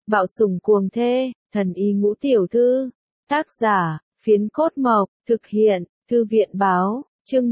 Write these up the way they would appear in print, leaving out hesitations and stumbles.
Bạo sủng cuồng thê, thần y ngũ tiểu thư. Tác giả, Phiến Cốt Mộc, thực hiện, Thư viện báo, chương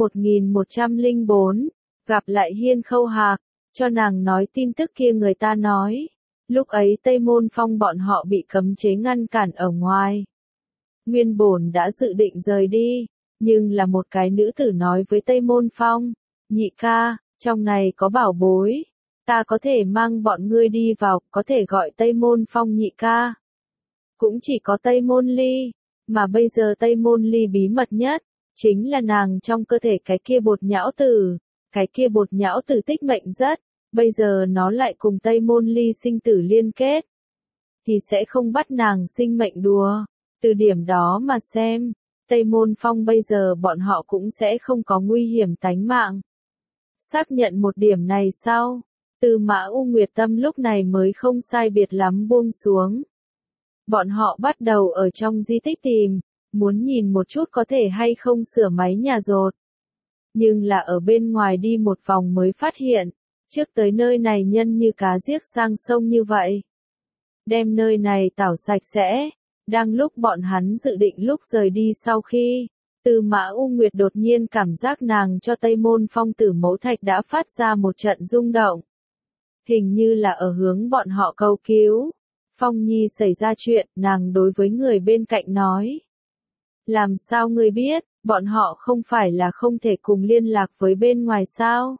1104. Gặp lại Hiên Khâu Hạc, cho nàng nói tin tức kia người ta nói. Lúc ấy Tây Môn Phong bọn họ bị cấm chế ngăn cản ở ngoài. Nguyên bổn đã dự định rời đi, nhưng là một cái nữ tử nói với Tây Môn Phong, nhị ca, trong này có bảo bối, ta có thể mang bọn ngươi đi vào, có thể gọi Tây Môn Phong nhị ca. Cũng chỉ có Tây Môn Ly, mà bây giờ Tây Môn Ly bí mật nhất, chính là nàng trong cơ thể cái kia bột nhão tử, cái kia bột nhão tử tích mệnh rất, bây giờ nó lại cùng Tây Môn Ly sinh tử liên kết, thì sẽ không bắt nàng sinh mệnh đùa. Từ điểm đó mà xem, Tây Môn Phong bây giờ bọn họ cũng sẽ không có nguy hiểm tánh mạng. Xác nhận một điểm này sau, Tư Mã U Nguyệt tâm lúc này mới không sai biệt lắm buông xuống. Bọn họ bắt đầu ở trong di tích tìm, muốn nhìn một chút có thể hay không sửa máy nhà dột. Nhưng là ở bên ngoài đi một vòng mới phát hiện, trước tới nơi này nhân như cá giết sang sông như vậy. Đem nơi này tảo sạch sẽ. Đang lúc bọn hắn dự định lúc rời đi sau khi, Tư Mã U Nguyệt đột nhiên cảm giác nàng cho Tây Môn Phong tử mẫu thạch đã phát ra một trận rung động. Hình như là ở hướng bọn họ cầu cứu. Phong Nhi xảy ra chuyện, nàng đối với người bên cạnh nói. Làm sao ngươi biết, bọn họ không phải là không thể cùng liên lạc với bên ngoài sao?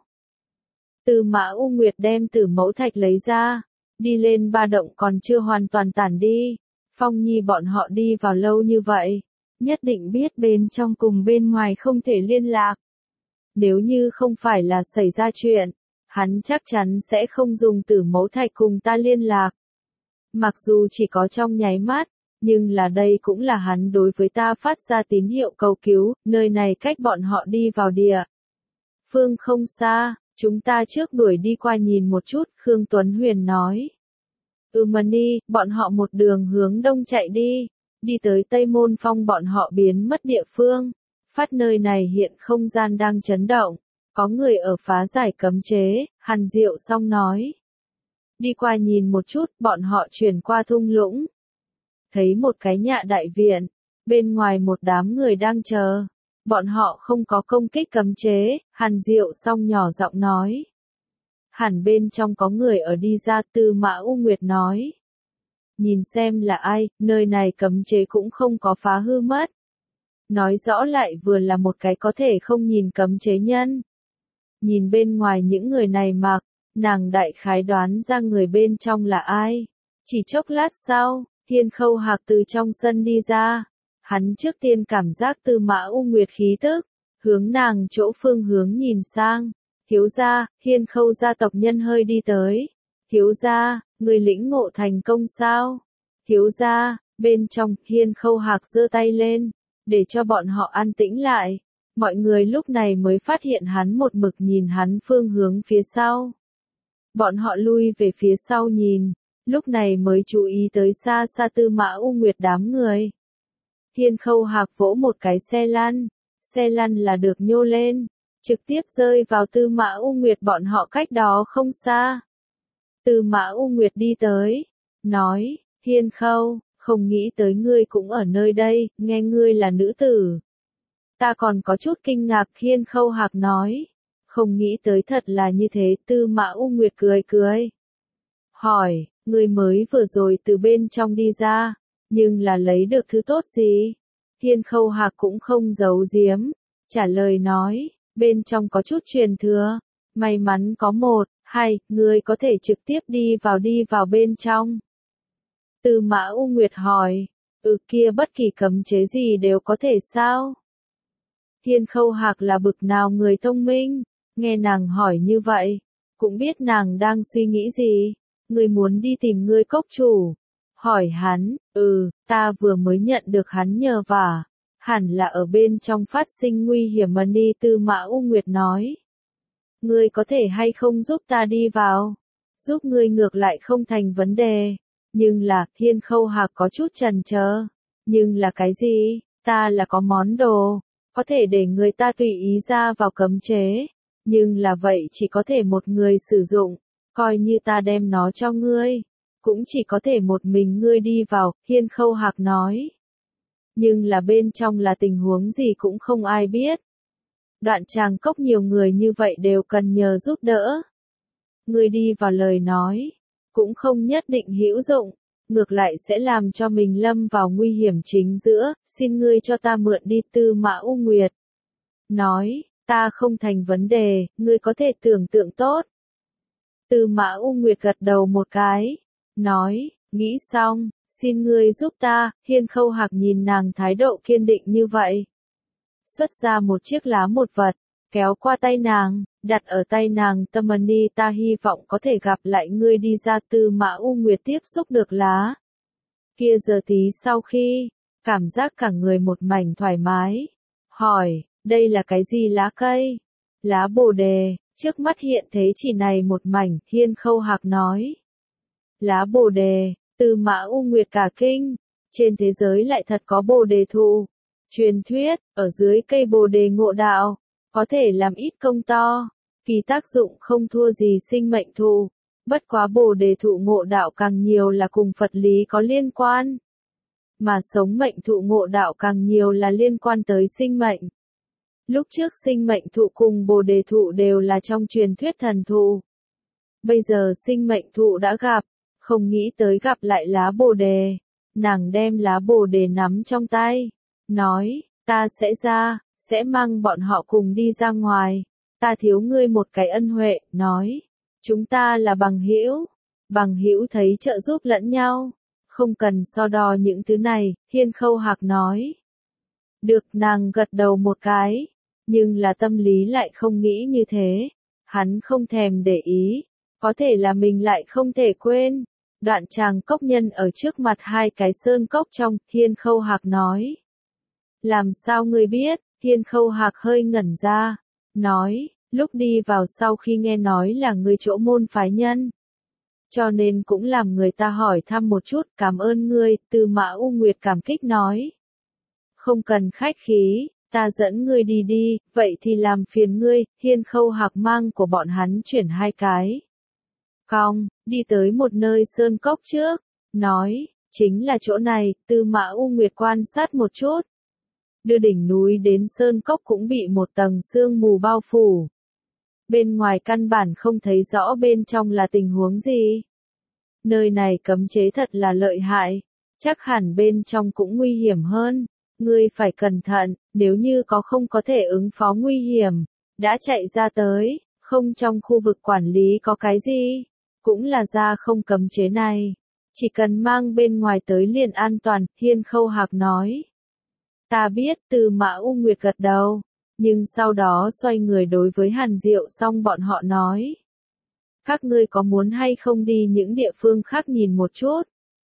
Tư Mã U Nguyệt đem tử mẫu thạch lấy ra, đi lên ba động còn chưa hoàn toàn tản đi. Phong Nhi bọn họ đi vào lâu như vậy, nhất định biết bên trong cùng bên ngoài không thể liên lạc. Nếu như không phải là xảy ra chuyện, hắn chắc chắn sẽ không dùng tử mẫu thạch cùng ta liên lạc. Mặc dù chỉ có trong nháy mắt, nhưng là đây cũng là hắn đối với ta phát ra tín hiệu cầu cứu, nơi này cách bọn họ đi vào địa phương không xa, chúng ta trước đuổi đi qua nhìn một chút, Khương Tuấn Huyền nói. Mani, bọn họ một đường hướng đông chạy đi tới Tây Môn Phong bọn họ biến mất địa phương. Phát nơi này hiện không gian đang chấn động, có người ở phá giải cấm chế, Hàn Diệu Song nói. Đi qua nhìn một chút, bọn họ chuyển qua thung lũng. Thấy một cái nhạ đại viện, bên ngoài một đám người đang chờ. Bọn họ không có công kích cấm chế, Hàn Diệu Song nhỏ giọng nói. Hẳn bên trong có người ở đi ra, Tư Mã U Nguyệt nói. Nhìn xem là ai, nơi này cấm chế cũng không có phá hư mất. Nói rõ lại vừa là một cái có thể không nhìn cấm chế nhân. Nhìn bên ngoài những người này mặc, nàng đại khái đoán ra người bên trong là ai. Chỉ chốc lát sau, Hiên Khâu Hạc từ trong sân đi ra. Hắn trước tiên cảm giác Tư Mã U Nguyệt khí tức, hướng nàng chỗ phương hướng nhìn sang. Thiếu gia, Hiên Khâu gia tộc nhân hơi đi tới. Thiếu gia, người lĩnh ngộ thành công sao? Thiếu gia, bên trong, Hiên Khâu Hạc giơ tay lên, để cho bọn họ an tĩnh lại. Mọi người lúc này mới phát hiện hắn một mực nhìn hắn phương hướng phía sau. Bọn họ lui về phía sau nhìn, lúc này mới chú ý tới xa xa Tư Mã U Nguyệt đám người. Hiên Khâu Hạc vỗ một cái xe lăn là được nhô lên. Trực tiếp rơi vào Tư Mã U Nguyệt bọn họ cách đó không xa. Tư Mã U Nguyệt đi tới, nói, Hiên Khâu, không nghĩ tới ngươi cũng ở nơi đây, nghe ngươi là nữ tử. Ta còn có chút kinh ngạc, Hiên Khâu Hạc nói, không nghĩ tới thật là như thế, Tư Mã U Nguyệt cười. Hỏi, ngươi mới vừa rồi từ bên trong đi ra, nhưng là lấy được thứ tốt gì? Hiên Khâu Hạc cũng không giấu giếm, trả lời nói. Bên trong có chút truyền thừa, may mắn có 1, 2, người có thể trực tiếp đi vào bên trong. Tư Mã U Nguyệt hỏi, kia bất kỳ cấm chế gì đều có thể sao? Hiên Khâu Hạc là bực nào người thông minh, nghe nàng hỏi như vậy, cũng biết nàng đang suy nghĩ gì. Người muốn đi tìm ngươi cốc chủ, hỏi hắn, ta vừa mới nhận được hắn nhờ vả. Hẳn là ở bên trong phát sinh nguy hiểm Mani, Tư Mã U Nguyệt nói. Ngươi có thể hay không giúp ta đi vào? Giúp ngươi ngược lại không thành vấn đề. Nhưng là, Hiên Khâu Hạc có chút chần chờ. Nhưng là cái gì? Ta là có món đồ, có thể để người ta tùy ý ra vào cấm chế. Nhưng là vậy chỉ có thể một người sử dụng, coi như ta đem nó cho ngươi. cũng chỉ có thể một mình ngươi đi vào, Hiên Khâu Hạc nói. Nhưng là bên trong là tình huống gì cũng không ai biết. Đoạn Tràng Cốc nhiều người như vậy đều cần nhờ giúp đỡ. Ngươi đi vào lời nói, cũng không nhất định hữu dụng, ngược lại sẽ làm cho mình lâm vào nguy hiểm chính giữa, xin ngươi cho ta mượn đi. Tư Mã U Nguyệt nói, ta không thành vấn đề, ngươi có thể tưởng tượng tốt. Tư Mã U Nguyệt gật đầu một cái, nói, nghĩ xong, xin ngươi giúp ta. Hiên Khâu Hạc nhìn nàng thái độ kiên định như vậy. Xuất ra một chiếc lá một vật, kéo qua tay nàng, đặt ở tay nàng. Tâm Ni, ta hy vọng có thể gặp lại ngươi đi ra. Tư Mã U Nguyệt tiếp xúc được lá kia giờ tí sau khi, cảm giác cả người một mảnh thoải mái. Hỏi, đây là cái gì? Lá cây? Lá bồ đề, trước mắt hiện thế chỉ này một mảnh. Hiên Khâu Hạc nói. Lá bồ đề. Tư Mã U Nguyệt cả kinh, trên thế giới lại thật có bồ đề thụ. Truyền thuyết, ở dưới cây bồ đề ngộ đạo, có thể làm ít công to, kỳ tác dụng không thua gì sinh mệnh thụ. Bất quá bồ đề thụ ngộ đạo càng nhiều là cùng Phật lý có liên quan. Mà sống mệnh thụ ngộ đạo càng nhiều là liên quan tới sinh mệnh. Lúc trước sinh mệnh thụ cùng bồ đề thụ đều là trong truyền thuyết thần thụ. Bây giờ sinh mệnh thụ đã gặp, không nghĩ tới gặp lại lá bồ đề. Nàng đem lá bồ đề nắm trong tay, nói, ta sẽ mang bọn họ cùng đi ra ngoài. Ta thiếu ngươi một cái ân huệ, nói, chúng ta là bằng hữu thấy trợ giúp lẫn nhau, không cần so đo những thứ này. Hiên Khâu Hạc nói. Được, nàng gật đầu một cái, nhưng là tâm lý lại không nghĩ như thế. Hắn không thèm để ý, có thể là mình lại không thể quên. Đoạn Tràng Cốc nhân ở trước mặt hai cái sơn cốc trong. Hiên Khâu Hạc nói. Làm sao ngươi biết? Hiên Khâu Hạc hơi ngẩn ra, nói, lúc đi vào sau khi nghe nói là ngươi chỗ môn phái nhân, cho nên cũng làm người ta hỏi thăm một chút. Cảm ơn ngươi. Tư Mã U Nguyệt cảm kích nói. Không cần khách khí, ta dẫn ngươi đi đi, vậy thì làm phiền ngươi. Hiên Khâu Hạc mang của bọn hắn chuyển hai cái cong, đi tới một nơi sơn cốc trước, nói, chính là chỗ này. Tư Mã U Nguyệt quan sát một chút. Đưa đỉnh núi đến sơn cốc cũng bị một tầng sương mù bao phủ. Bên ngoài căn bản không thấy rõ bên trong là tình huống gì. Nơi này cấm chế thật là lợi hại, chắc hẳn bên trong cũng nguy hiểm hơn. Ngươi phải cẩn thận, nếu như không có thể ứng phó nguy hiểm, đã chạy ra tới, không trong khu vực quản lý có cái gì, cũng là ra không cấm chế này. Chỉ cần mang bên ngoài tới liền an toàn. Hiên Khâu Hạc nói. Ta biết. Tư Mã U Nguyệt gật đầu, nhưng sau đó xoay người đối với Hàn Diệu Song bọn họ nói. Các ngươi có muốn hay không đi những địa phương khác nhìn một chút?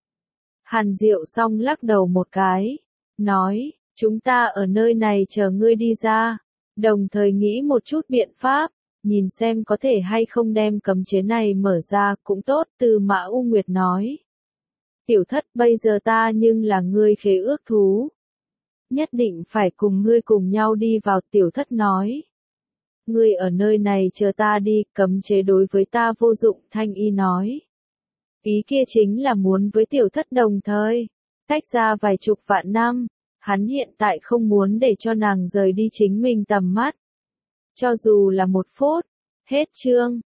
Hàn Diệu Song lắc đầu một cái, nói, chúng ta ở nơi này chờ ngươi đi ra, đồng thời nghĩ một chút biện pháp, nhìn xem có thể hay không đem cấm chế này mở ra cũng tốt. Tư Mã U Nguyệt nói. Tiểu thất, bây giờ ta nhưng là ngươi khế ước thú, nhất định phải cùng ngươi cùng nhau đi vào. Tiểu thất nói. Ngươi ở nơi này chờ ta đi, cấm chế đối với ta vô dụng. Thanh Y nói. Ý kia chính là muốn với tiểu thất đồng thời tách ra vài chục vạn năm, hắn hiện tại không muốn để cho nàng rời đi chính mình tầm mắt. Cho dù là một phút. Hết chương.